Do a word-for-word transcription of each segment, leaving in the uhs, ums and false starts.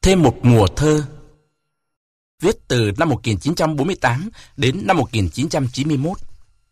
Thêm một mùa thơ. Viết từ năm một nghìn chín trăm bốn mươi tám đến năm một nghìn chín trăm chín mươi mốt.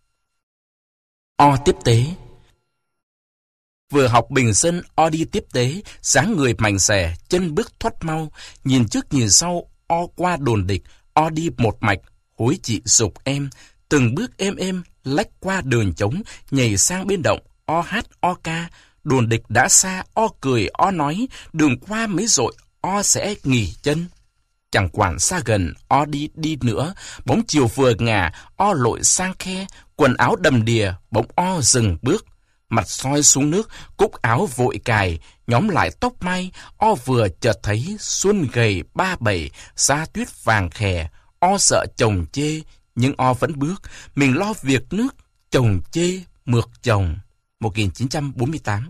O tiếp tế. Vừa học bình dân, O đi tiếp tế, dáng người mảnh xẻ, chân bước thoắt mau, nhìn trước nhìn sau, O qua đồn địch, O đi một mạch, hối chị dục em, từng bước êm êm, lách qua đường trống, nhảy sang bên động, O hát O ca, đồn địch đã xa, O cười O nói, đường qua mấy dội, O sẽ nghỉ chân. Chẳng quản xa gần, O đi đi nữa, bóng chiều vừa ngả, O lội sang khe, quần áo đầm đìa, bỗng O dừng bước. Mặt soi xuống nước, cúc áo vội cài, nhóm lại tóc mai, O vừa chợt thấy xuân gầy ba bảy, da tuyết vàng khè. O sợ chồng chê, nhưng O vẫn bước, mình lo việc nước, chồng chê, mượt chồng. một nghìn chín trăm bốn mươi tám.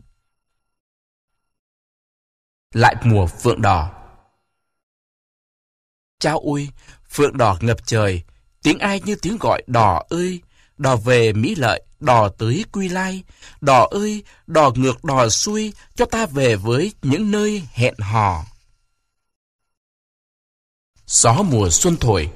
Lại mùa phượng đỏ. Chao ôi, phượng đỏ ngập trời, tiếng ai như tiếng gọi đỏ ơi, đò về Mỹ Lợi, đò tới Quy Lai, đò ơi, đò ngược đò xuôi, cho ta về với những nơi hẹn hò. Gió mùa xuân thổi.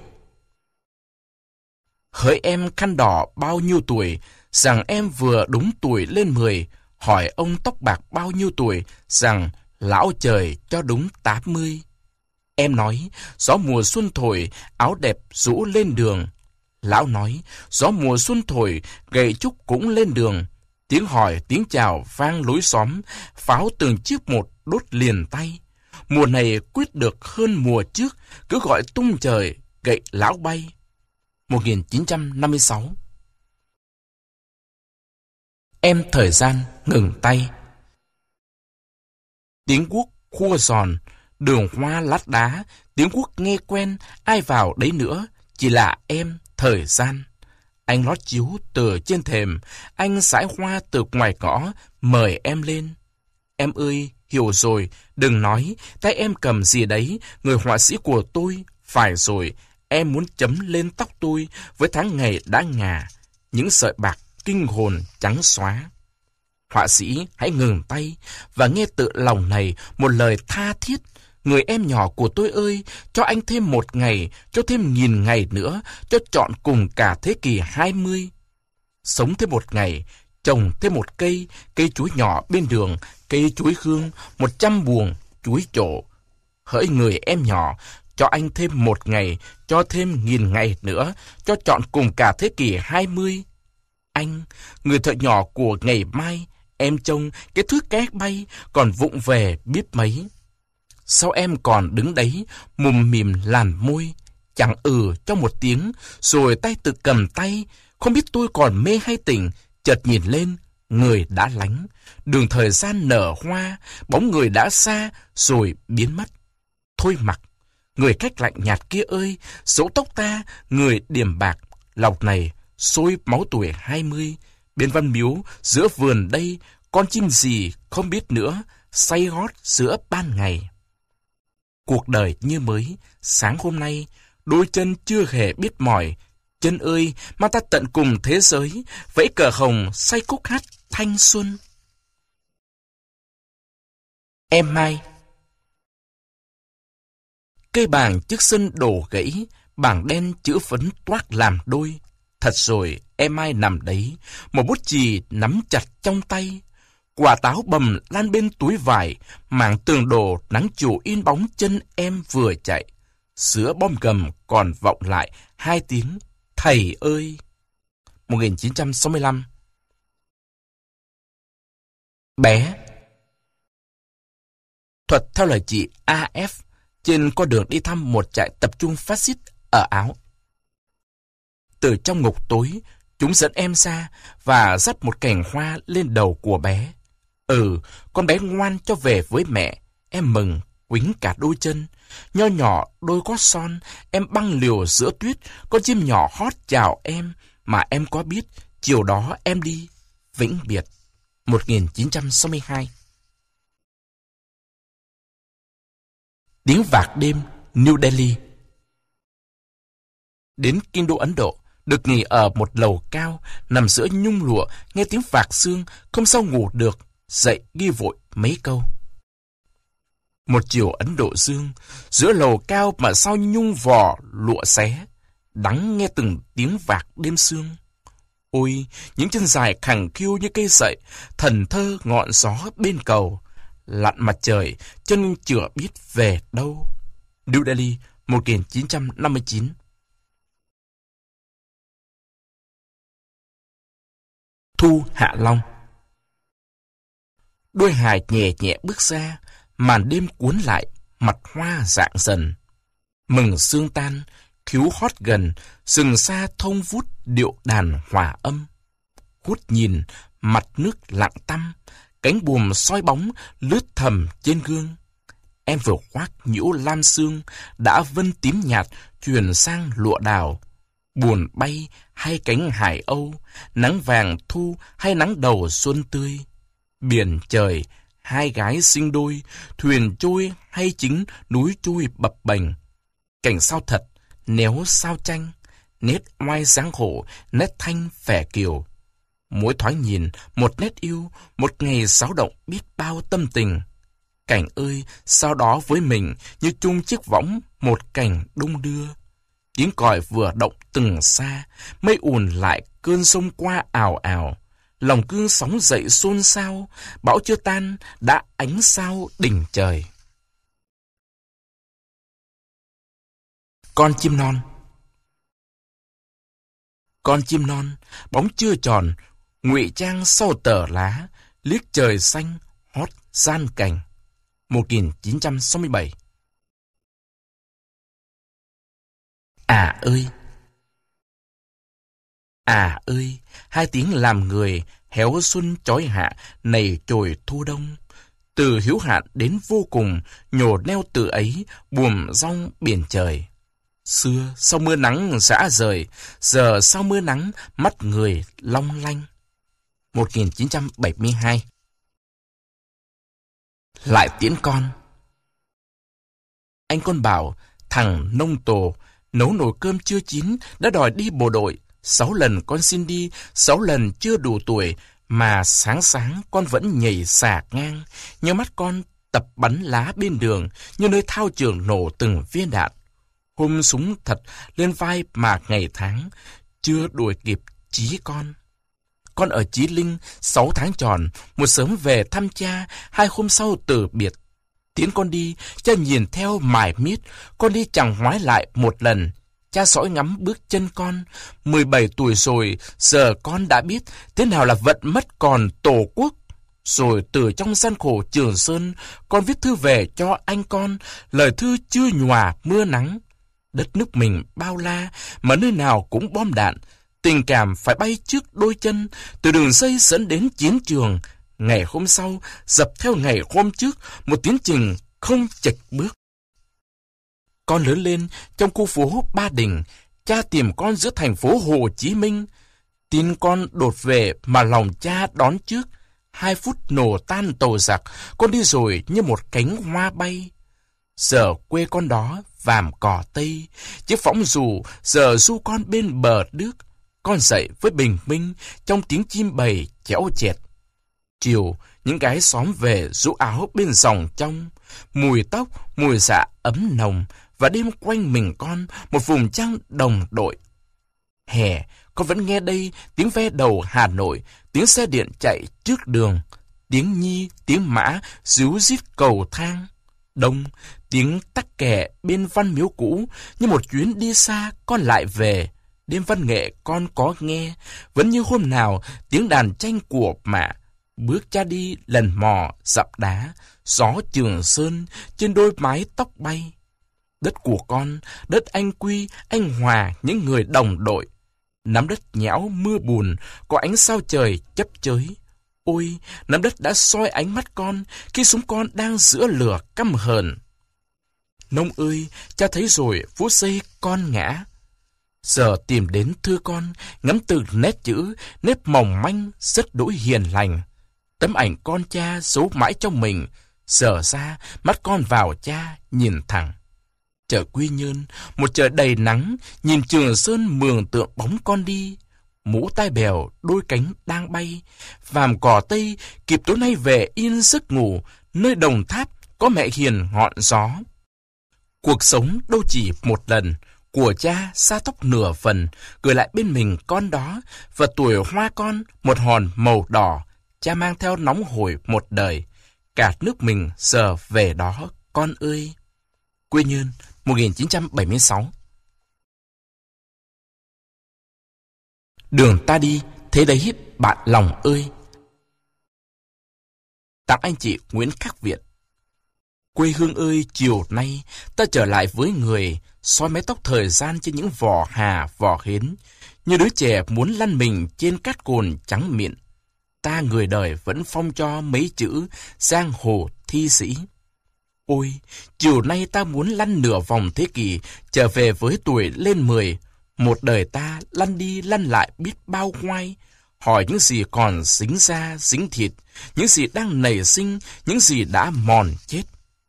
Hỡi em khăn đỏ bao nhiêu tuổi, rằng em vừa đúng tuổi lên mười, hỏi ông tóc bạc bao nhiêu tuổi, rằng lão trời cho đúng tám mươi. Em nói, gió mùa xuân thổi, áo đẹp rũ lên đường. Lão nói, gió mùa xuân thổi, gậy trúc cũng lên đường. Tiếng hỏi, tiếng chào vang lối xóm, pháo từng chiếc một đốt liền tay. Mùa này quyết được hơn mùa trước, cứ gọi tung trời, gậy lão bay. một nghìn chín trăm năm mươi sáu. Em thời gian ngừng tay. Tiếng guốc khua giòn, đường hoa lát đá, tiếng guốc nghe quen, ai vào đấy nữa, chỉ là em thời gian. Anh lót chiếu từ trên thềm, anh sải hoa từ ngoài ngõ, mời em lên. Em ơi, hiểu rồi, đừng nói, tay em cầm gì đấy, người họa sĩ của tôi, phải rồi, em muốn chấm lên tóc tôi với tháng ngày đã ngà, những sợi bạc kinh hồn trắng xóa. Họa sĩ hãy ngừng tay và nghe tự lòng này một lời tha thiết. Người em nhỏ của tôi ơi, cho anh thêm một ngày, cho thêm nghìn ngày nữa, cho trọn cùng cả thế kỷ hai mươi. Sống thêm một ngày, trồng thêm một cây, cây chuối nhỏ bên đường, cây chuối hương, một trăm buồng chuối trổ. Hỡi người em nhỏ, cho anh thêm một ngày, cho thêm nghìn ngày nữa, cho trọn cùng cả thế kỷ hai mươi. Anh, người thợ nhỏ của ngày mai, em trông cái thứ két bay, còn vụng về biết mấy. Sao em còn đứng đấy, mùm mìm làn môi, chẳng ừ cho một tiếng, rồi tay tự cầm tay, không biết tôi còn mê hay tỉnh, chợt nhìn lên, người đã lánh, đường thời gian nở hoa, bóng người đã xa, rồi biến mất. Thôi mặc, người cách lạnh nhạt kia ơi, dấu tóc ta, người điểm bạc, lòng này sôi máu tuổi hai mươi, bên văn miếu, giữa vườn đây, con chim gì không biết nữa, say gót giữa ban ngày. Cuộc đời như mới, sáng hôm nay, đôi chân chưa hề biết mỏi. Chân ơi, mang ta tận cùng thế giới, vẫy cờ hồng, say khúc hát thanh xuân. Em Mai. Cây bàng trước sân đổ gãy, bảng đen chữ phấn toát làm đôi. Thật rồi, em Mai nằm đấy, một bút chì nắm chặt trong tay. Quả táo bầm lan bên túi vải, mảng tường đổ nắng chiều in bóng chân em vừa chạy. Giữa bom gầm còn vọng lại hai tiếng thầy ơi. một nghìn chín trăm sáu mươi lăm. Bé. Thuật theo lời chị a ép trên con đường đi thăm một trại tập trung phát xít ở Áo. Từ trong ngục tối, chúng dẫn em ra và dắt một cành hoa lên đầu của bé. Ừ, con bé ngoan cho về với mẹ. Em mừng, quýnh cả đôi chân. Nho nhỏ đôi gót son, em băng liều giữa tuyết. Con chim nhỏ hót chào em, mà em có biết chiều đó em đi vĩnh biệt. một nghìn chín trăm sáu mươi hai. Tiếng vạc đêm, New Delhi. Đến kinh đô Ấn Độ, được nghỉ ở một lầu cao, nằm giữa nhung lụa, nghe tiếng vạc sương, không sao ngủ được, dậy ghi vội mấy câu. Một chiều Ấn Độ Dương, giữa lầu cao mà sao nhung vò lụa xé, đắng nghe từng tiếng vạc đêm sương. Ôi, những chân dài khẳng khiu như cây sậy, thần thơ ngọn gió bên cầu, lặn mặt trời, chân chưa biết về đâu. New Delhi, một nghìn chín trăm năm mươi chín. Thu Hạ Long. Đôi hài nhẹ nhẹ bước ra, màn đêm cuốn lại, mặt hoa rạng dần. Mừng sương tan, khiếu hót gần, rừng xa thông vút điệu đàn hòa âm. Hút nhìn, mặt nước lặng tăm, cánh buồm soi bóng lướt thầm trên gương. Em vừa khoác nhiễu lam sương, đã vân tím nhạt chuyển sang lụa đào. Buồn bay hay cánh hải âu, nắng vàng thu hay nắng đầu xuân tươi. Biển trời, hai gái sinh đôi, thuyền trôi hay chính núi trôi bập bềnh. Cảnh sao thật, néo sao tranh, nét oai dáng hổ, nét thanh vẻ kiều. Mỗi thoáng nhìn, một nét yêu, một ngày xáo động biết bao tâm tình. Cảnh ơi, sao đó với mình như chung chiếc võng, một cảnh đung đưa. Tiếng còi vừa động từng xa, mây ùn lại cơn sông qua ào ào. Lòng cương sóng dậy xôn xao, bão chưa tan, đã ánh sao đỉnh trời. Con chim non. Con chim non, bóng chưa tròn, ngụy trang sau tờ lá, liếc trời xanh, hót gian cành. một nghìn chín trăm sáu mươi bảy. À ơi! À ơi! Hai tiếng làm người, héo xuân chói hạ, này trồi thu đông. Từ hữu hạn đến vô cùng, nhổ neo từ ấy, buồm rong biển trời. Xưa sau mưa nắng rã rời, giờ sau mưa nắng mắt người long lanh. một nghìn chín trăm bảy mươi hai. Lại tiễn con. Anh con bảo, thằng nông tồ, nấu nồi cơm chưa chín, đã đòi đi bộ đội. Sáu lần con xin đi, sáu lần chưa đủ tuổi, mà sáng sáng con vẫn nhảy xả ngang. Nhớ mắt con tập bắn lá bên đường, như nơi thao trường nổ từng viên đạn. Hôm súng thật lên vai mà ngày tháng, chưa đuổi kịp chí con. Con ở Chí Linh sáu tháng tròn, một sớm về thăm cha, hai hôm sau từ biệt. Tiến con đi, cha nhìn theo mải miết, con đi chẳng ngoái lại một lần. Cha dõi ngắm bước chân con, mười bảy tuổi rồi, giờ con đã biết thế nào là vận mất còn tổ quốc. Rồi từ trong gian khổ Trường Sơn, con viết thư về cho anh con, lời thư chưa nhòa mưa nắng. Đất nước mình bao la, mà nơi nào cũng bom đạn. Tình cảm phải bay trước đôi chân, từ đường dây dẫn đến chiến trường. Ngày hôm sau, dập theo ngày hôm trước, một tiến trình không chệch bước. Con lớn lên trong khu phố Ba Đình, cha tìm con giữa thành phố Hồ Chí Minh. Tin con đột về mà lòng cha đón trước. Hai phút nổ tan tàu giặc, con đi rồi như một cánh hoa bay. Giờ quê con đó vàm cỏ Tây, chiếc phóng dù giờ du con bên bờ nước. Con dậy với bình minh trong tiếng chim bầy chéo chẹt. Chiều, những gái xóm về rũ áo bên dòng trong. Mùi tóc, mùi dạ ấm nồng, và đêm quanh mình con một vùng trăng đồng đội. Hè, con vẫn nghe đây tiếng ve đầu Hà Nội, tiếng xe điện chạy trước đường, tiếng nhi, tiếng mã ríu rít cầu thang. Đông, tiếng tắc kè bên văn miếu cũ, như một chuyến đi xa con lại về. Đêm văn nghệ con có nghe, vẫn như hôm nào tiếng đàn tranh của mạ. Bước cha đi lần mò dặm đá, gió Trường Sơn trên đôi mái tóc bay. Đất của con, đất anh Quy, anh Hòa, những người đồng đội. Nắm đất nhão mưa bùn, có ánh sao trời chấp chới. Ôi, nắm đất đã soi ánh mắt con khi súng con đang giữa lửa căm hờn. Nông ơi, cha thấy rồi phút giây con ngã. Giờ tìm đến thưa con, ngắm từ nét chữ, nét mỏng manh, rất đỗi hiền lành. Tấm ảnh con cha giấu mãi trong mình, giờ ra mắt con vào cha nhìn thẳng. Chợ Quy Nhơn, một chợ đầy nắng, nhìn Trường Sơn mường tượng bóng con đi. Mũ tai bèo, đôi cánh đang bay, vàm cỏ Tây kịp tối nay về yên giấc ngủ, nơi Đồng Tháp có mẹ hiền ngọn gió. Cuộc sống đâu chỉ một lần, của cha sa tóc nửa phần, gửi lại bên mình con đó, và tuổi hoa con một hòn màu đỏ, cha mang theo nóng hổi một đời. Cả nước mình giờ về đó, con ơi. Quy Nhơn, một nghìn chín trăm bảy mươi sáu. Đường ta đi, thế đấy bạn lòng ơi. Tặng anh chị Nguyễn Khắc Viện. Quê hương ơi, chiều nay ta trở lại với người, soi mái tóc thời gian trên những vỏ hà vỏ hến, như đứa trẻ muốn lăn mình trên cát cồn trắng mịn. Ta người đời vẫn phong cho mấy chữ giang hồ thi sĩ. Ôi, chiều nay ta muốn lăn nửa vòng thế kỷ, trở về với tuổi lên mười. Một đời ta lăn đi lăn lại biết bao ngoai, hỏi những gì còn dính da dính thịt, những gì đang nảy sinh, những gì đã mòn chết.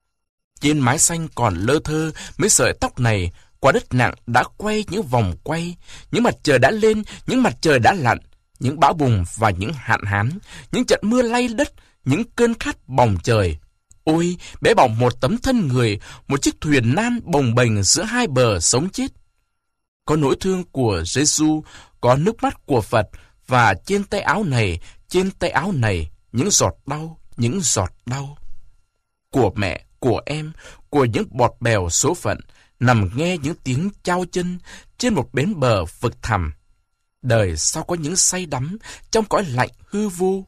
Trên mái xanh còn lơ thơ mấy sợi tóc này, quả đất nặng đã quay những vòng quay, những mặt trời đã lên, những mặt trời đã lặn, những bão bùng và những hạn hán, những trận mưa lay đất, những cơn khát bỏng trời. Ôi, bé bỏng một tấm thân người, một chiếc thuyền nan bồng bềnh giữa hai bờ sống chết. Có nỗi thương của Giêsu, có nước mắt của Phật, và trên tay áo này, trên tay áo này, những giọt đau, những giọt đau. Của mẹ, của em, của những bọt bèo số phận, nằm nghe những tiếng chao chân trên một bến bờ vực thẳm. Đời sao có những say đắm trong cõi lạnh hư vô.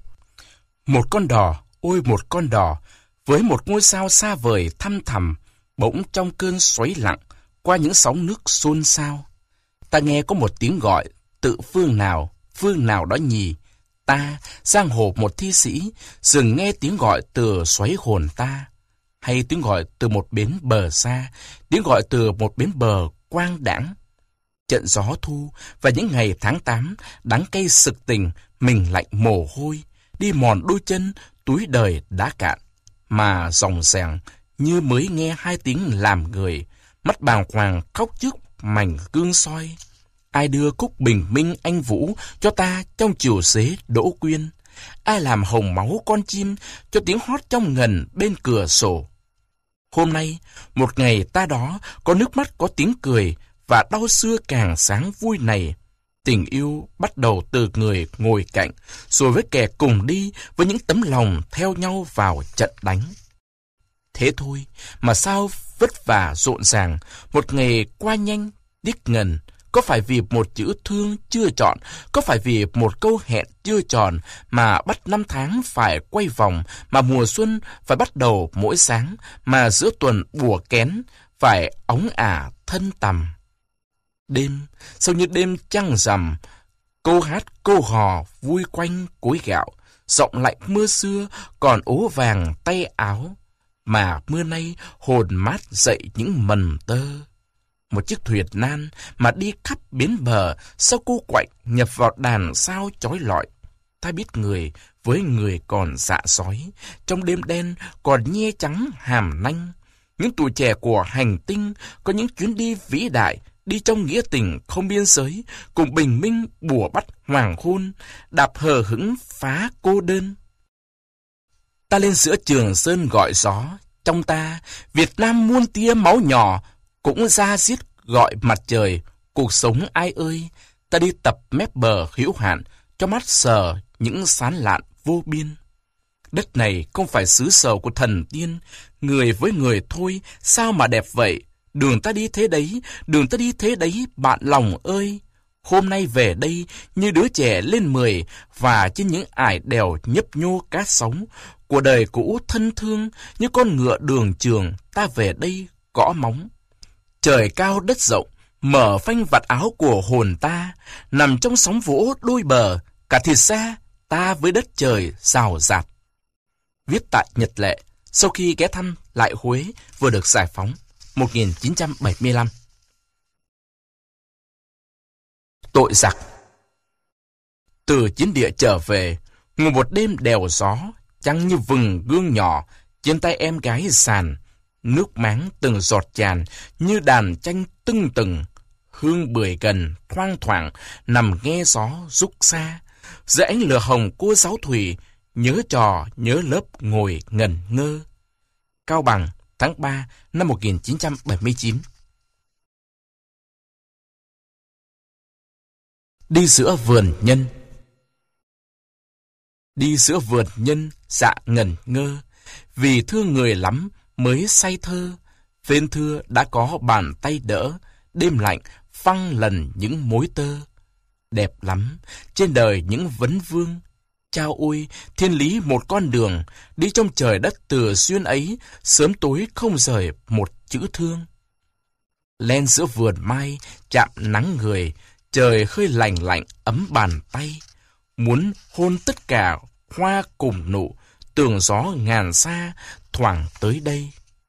Một con đò, ôi một con đò, với một ngôi sao xa vời thăm thẳm, bỗng trong cơn xoáy lặng, qua những sóng nước xôn xao. Ta nghe có một tiếng gọi, tự phương nào, phương nào đó nhì. Ta, giang hồ một thi sĩ, dừng nghe tiếng gọi từ xoáy hồn ta. Hay tiếng gọi từ một bến bờ xa, tiếng gọi từ một bến bờ quang đãng. Trận gió thu và những ngày tháng tám, đắng cay sực tình, mình lạnh mồ hôi, đi mòn đôi chân, túi đời đã cạn. Mà dòng dàng như mới nghe hai tiếng làm người, mắt bàng hoàng khóc trước mảnh gương soi. Ai đưa khúc bình minh anh vũ cho ta trong chiều xế đỗ quyên? Ai làm hồng máu con chim cho tiếng hót trong ngần bên cửa sổ? Hôm nay, một ngày ta đó, có nước mắt có tiếng cười, và đau xưa càng sáng vui này. Tình yêu bắt đầu từ người ngồi cạnh, rồi với kẻ cùng đi, với những tấm lòng theo nhau vào trận đánh. Thế thôi, mà sao vất vả rộn ràng, một ngày qua nhanh, đích ngần. Có phải vì một chữ thương chưa chọn, có phải vì một câu hẹn chưa tròn, mà bắt năm tháng phải quay vòng, mà mùa xuân phải bắt đầu mỗi sáng, mà giữa tuần bùa kén phải óng ả thân tầm. Đêm, sao như đêm trăng rằm, câu hát câu hò vui quanh cối gạo, giọng lạnh mưa xưa còn ố vàng tay áo, mà mưa nay hồn mát dậy những mần tơ. Một chiếc thuyền nan mà đi khắp bến bờ, sao cô quạnh nhập vào đàn sao chói lọi. Ta biết người với người còn dạ sói, trong đêm đen còn nhe trắng hàm nanh. Những tuổi trẻ của hành tinh có những chuyến đi vĩ đại, đi trong nghĩa tình không biên giới, cùng bình minh bùa bắt hoàng hôn, đạp hờ hững phá cô đơn. Ta lên giữa Trường Sơn gọi gió, trong ta Việt Nam muôn tia máu nhỏ, cũng ra giết gọi mặt trời. Cuộc sống ai ơi, ta đi tập mép bờ hữu hạn, cho mắt sờ những sán lạn vô biên. Đất này không phải xứ sở của thần tiên, người với người thôi, sao mà đẹp vậy? Đường ta đi thế đấy, đường ta đi thế đấy, bạn lòng ơi. Hôm nay về đây như đứa trẻ lên mười, và trên những ải đèo nhấp nhô cát sóng của đời cũ thân thương, như con ngựa đường trường, ta về đây gõ móng. Trời cao đất rộng, mở phanh vạt áo của hồn ta, nằm trong sóng vỗ đôi bờ, cả thịt da ta với đất trời rào rạt. Viết tại Nhật Lệ, sau khi ghé thăm lại Huế vừa được giải phóng, một nghìn chín trăm bảy mươi lăm. Tội giặc. Từ chiến địa trở về, ngồi một đêm đèo gió, trăng như vừng gương nhỏ, trên tay em gái sàn, nước máng từng giọt tràn như đàn tranh tưng từng, hương bưởi gần thoang thoảng nằm nghe gió rúc xa. Giữa ánh lửa hồng cô giáo thủy, nhớ trò nhớ lớp ngồi ngẩn ngơ. Cao Bằng, tháng ba năm một nghìn chín trăm bảy mươi chín. Đi giữa vườn nhân. Đi giữa vườn nhân dạ ngẩn ngơ, vì thương người lắm mới say thơ. Phên thưa đã có bàn tay đỡ, đêm lạnh phăng lần những mối tơ. Đẹp lắm, trên đời những vấn vương. Chao ôi, thiên lý một con đường, đi trong trời đất từ xuyên ấy, sớm tối không rời một chữ thương. Len giữa vườn mai, chạm nắng người, trời hơi lành lạnh ấm bàn tay. Muốn hôn tất cả hoa cùng nụ, tường gió ngàn xa thoảng tới đây.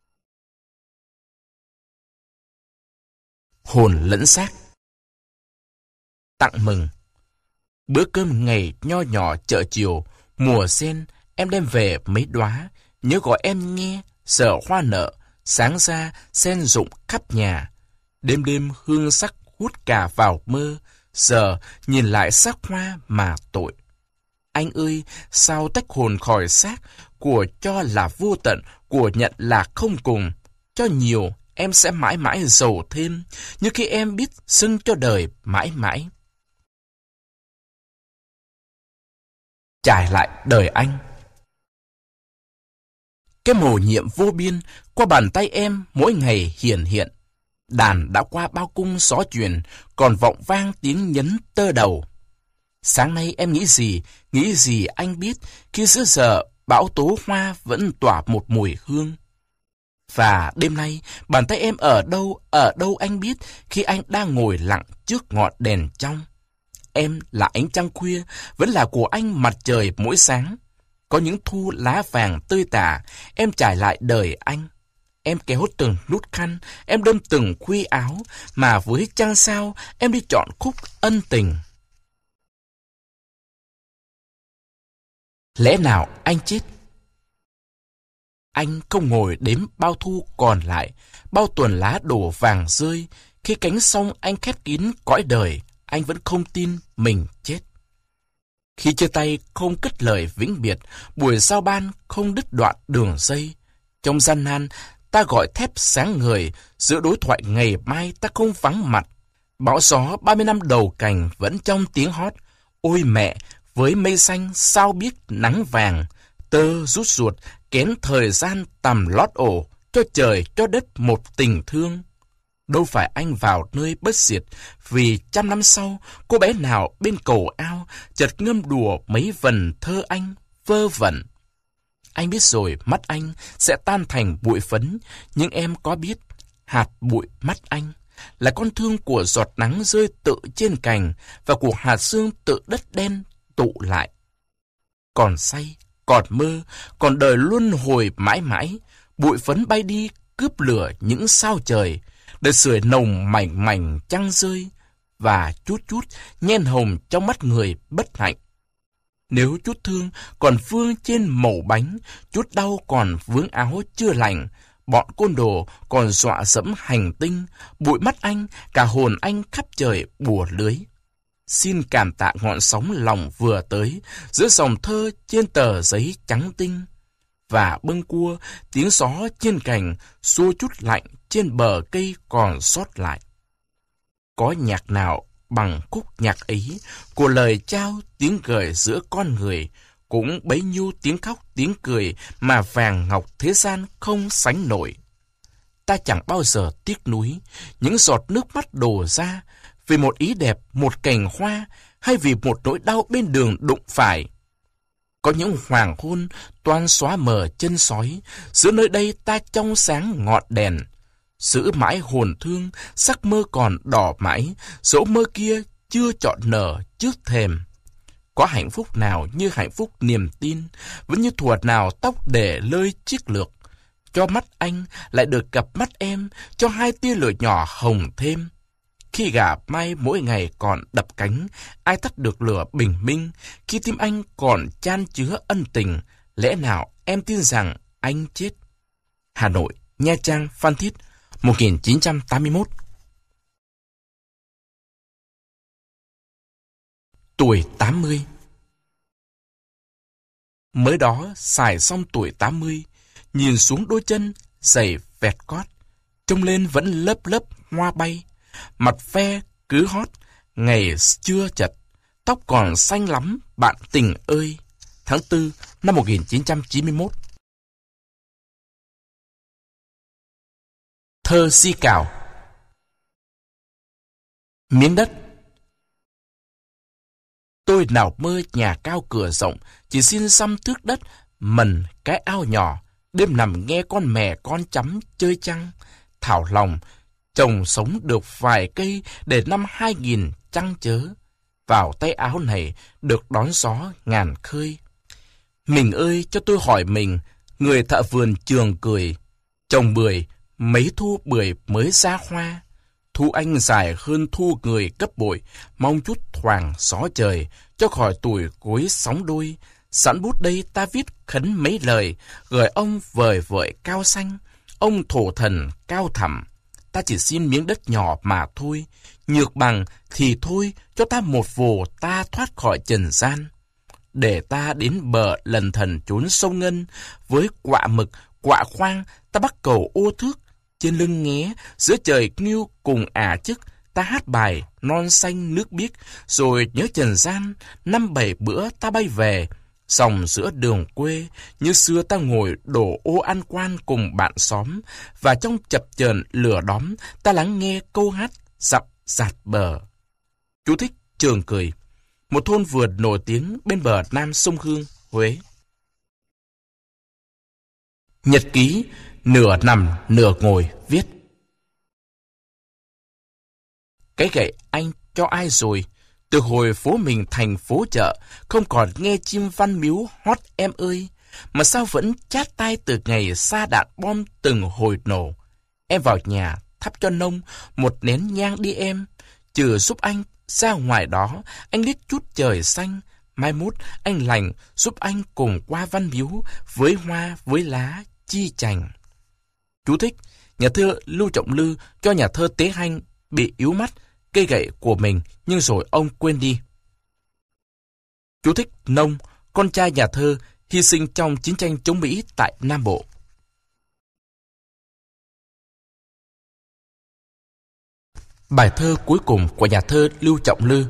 Hồn lẫn xác. Tặng mừng. Bữa cơm ngày nho nhỏ chợ chiều, mùa sen, em đem về mấy đóa, nhớ gọi em nghe, sợ hoa nở, sáng ra sen rụng khắp nhà. Đêm đêm hương sắc hút cả vào mơ, giờ nhìn lại sắc hoa mà tội. Anh ơi, sao tách hồn khỏi xác, của cho là vô tận, của nhận là không cùng. Cho nhiều, em sẽ mãi mãi giàu thêm, như khi em biết xưng cho đời mãi mãi. Trải lại đời anh. Cái mầu nhiệm vô biên, qua bàn tay em mỗi ngày hiển hiện. Đàn đã qua bao cung gió truyền, còn vọng vang tiếng nhấn tơ đầu. Sáng nay em nghĩ gì, nghĩ gì anh biết, khi giữa giờ bão tố hoa vẫn tỏa một mùi hương. Và đêm nay, bàn tay em ở đâu, ở đâu anh biết, khi anh đang ngồi lặng trước ngọn đèn trong. Em là ánh trăng khuya, vẫn là của anh mặt trời mỗi sáng. Có những thu lá vàng tươi tả, em trải lại đời anh. Em kéo từng nút khăn, em đâm từng khuy áo, mà với trăng sao, em đi chọn khúc ân tình. Lẽ nào anh chết? Anh không ngồi đếm bao thu còn lại, bao tuần lá đổ vàng rơi. Khi cánh sông anh khép kín cõi đời, anh vẫn không tin mình chết. Khi chia tay không cất lời vĩnh biệt, buổi giao ban không đứt đoạn đường dây. Trong gian nan, ta gọi thép sáng người, giữa đối thoại ngày mai ta không vắng mặt. Bão gió ba mươi năm đầu cành vẫn trong tiếng hót. Ôi mẹ, với mây xanh sao biết nắng vàng, tơ rút ruột, kén thời gian tầm lót ổ, cho trời cho đất một tình thương. Đâu phải anh vào nơi bất diệt, vì trăm năm sau, cô bé nào bên cầu ao, chợt ngâm đùa mấy vần thơ anh, vơ vẩn. Anh biết rồi, mắt anh sẽ tan thành bụi phấn, nhưng em có biết, hạt bụi mắt anh là con thương của giọt nắng rơi tự trên cành và của hạt sương tự đất đen tụ lại. Còn say, còn mơ, còn đời luân hồi mãi mãi, bụi phấn bay đi cướp lửa những sao trời, để sưởi nồng mảnh mảnh trăng rơi và chút chút nhen hồng trong mắt người bất hạnh. Nếu chút thương còn vương trên mẩu bánh, chút đau còn vướng áo chưa lành, bọn côn đồ còn dọa dẫm hành tinh, bụi mắt anh, cả hồn anh khắp trời bùa lưới. Xin cảm tạ ngọn sóng lòng vừa tới, giữa dòng thơ trên tờ giấy trắng tinh. Và bâng cua, tiếng gió trên cành, xua chút lạnh trên bờ cây còn sót lại. Có nhạc nào bằng khúc nhạc ấy, của lời trao tiếng gửi giữa con người, cũng bấy nhiêu tiếng khóc tiếng cười mà vàng ngọc thế gian không sánh nổi. Ta chẳng bao giờ tiếc nuối những giọt nước mắt đổ ra vì một ý đẹp, một cành hoa, hay vì một nỗi đau bên đường đụng phải. Có những hoàng hôn toan xóa mờ chân sói, giữa nơi đây ta trong sáng ngọn đèn. Giữ mãi hồn thương, sắc mơ còn đỏ mãi, dẫu mơ kia chưa chọn nở trước thềm. Có hạnh phúc nào như hạnh phúc niềm tin, vẫn như thuở nào tóc để lơi chiếc lược. Cho mắt anh lại được gặp mắt em, cho hai tia lửa nhỏ hồng thêm. Khi gà mai mỗi ngày còn đập cánh, ai tắt được lửa bình minh? Khi tim anh còn chan chứa ân tình, lẽ nào em tin rằng anh chết? Hà Nội, Nha Trang, Phan Thiết, một nghìn chín trăm tám mươi mốt. Tuổi tám mươi. Mới đó xài xong tuổi tám mươi, nhìn xuống đôi chân, giày vẹt cót, trông lên vẫn lớp lớp hoa bay, mặt ve cứ hót, ngày chưa chật, tóc còn xanh lắm, bạn tình ơi. Tháng tư năm một nghìn chín trăm chín mươi mốt. Thơ si cào. Miếng đất. Tôi nào mơ nhà cao cửa rộng, chỉ xin xăm thước đất, mần cái ao nhỏ, đêm nằm nghe con mè con chấm chơi chăng. Thảo lòng, chồng sống được vài cây để năm hai nghìn chăng chớ. Vào tay áo này được đón gió ngàn khơi. Mình ơi, cho tôi hỏi mình, người thợ vườn trường cười, trồng bưởi, mấy thu bưởi mới ra hoa. Thu anh dài hơn thu người cấp bội, mong chút thoảng gió trời, cho khỏi tuổi cuối sóng đôi. Sẵn bút đây ta viết khấn mấy lời, gửi ông vời vợi cao xanh, ông thổ thần cao thẳm. Ta chỉ xin miếng đất nhỏ mà thôi, nhược bằng thì thôi, cho ta một vồ ta thoát khỏi trần gian. Để ta đến bờ lần thần trốn sông Ngân, với quạ mực, quạ khoang, ta bắt cầu ô thước. Trên lưng nghé, giữa trời nghiêu cùng ả chức, ta hát bài non xanh nước biếc, rồi nhớ trần gian, năm bảy bữa ta bay về. Dòng giữa đường quê, như xưa ta ngồi đổ ô ăn quan cùng bạn xóm, và trong chập chờn lửa đóm, ta lắng nghe câu hát dặm dạt bờ. Chú thích Trường Cười, một thôn vườn nổi tiếng bên bờ nam sông Hương, Huế. Nhật ký, nửa nằm nửa ngồi viết. Cái gậy anh cho ai rồi? Từ hồi phố mình thành phố chợ, không còn nghe chim văn miếu hót em ơi, mà sao vẫn chát tai từ ngày xa đạn bom từng hồi nổ. Em vào nhà thắp cho nông một nén nhang đi em, trừ giúp anh ra ngoài đó, anh liếc chút trời xanh, mai mốt anh lành giúp anh cùng qua văn miếu với hoa với lá chi chành. Chú thích, nhà thơ Lưu Trọng Lư cho nhà thơ Tế Hanh bị yếu mắt cây gậy của mình, nhưng rồi ông quên đi. Chú thích Nông, con trai nhà thơ, hy sinh trong chiến tranh chống Mỹ tại Nam Bộ. Bài thơ cuối cùng của nhà thơ Lưu Trọng Lư.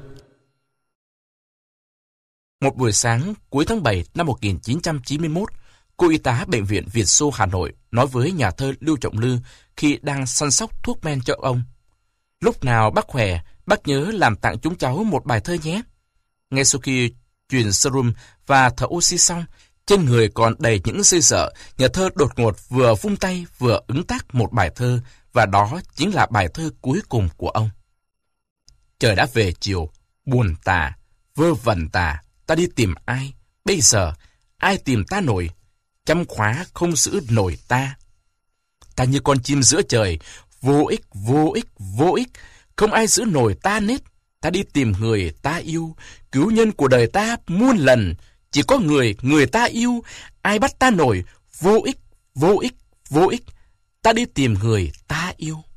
Một buổi sáng cuối tháng bảy năm một nghìn chín trăm chín mươi mốt, cô y tá bệnh viện Việt Xô Hà Nội nói với nhà thơ Lưu Trọng Lư khi đang săn sóc thuốc men cho ông: "Lúc nào bác khỏe, bác nhớ làm tặng chúng cháu một bài thơ nhé." Ngay sau khi truyền serum và thở oxy xong, trên người còn đầy những dây dợ, nhà thơ đột ngột vừa vung tay vừa ứng tác một bài thơ, và đó chính là bài thơ cuối cùng của ông. Trời đã về chiều, buồn tà, vơ vẩn tà, ta đi tìm ai? Bây giờ, ai tìm ta nổi? Chăm khóa không giữ nổi ta. Ta như con chim giữa trời, vô ích, vô ích, vô ích, không ai giữ nổi ta nết. Ta đi tìm người ta yêu, cứu nhân của đời ta muôn lần. Chỉ có người, người ta yêu, ai bắt ta nổi? Vô ích, vô ích, vô ích. Ta đi tìm người ta yêu.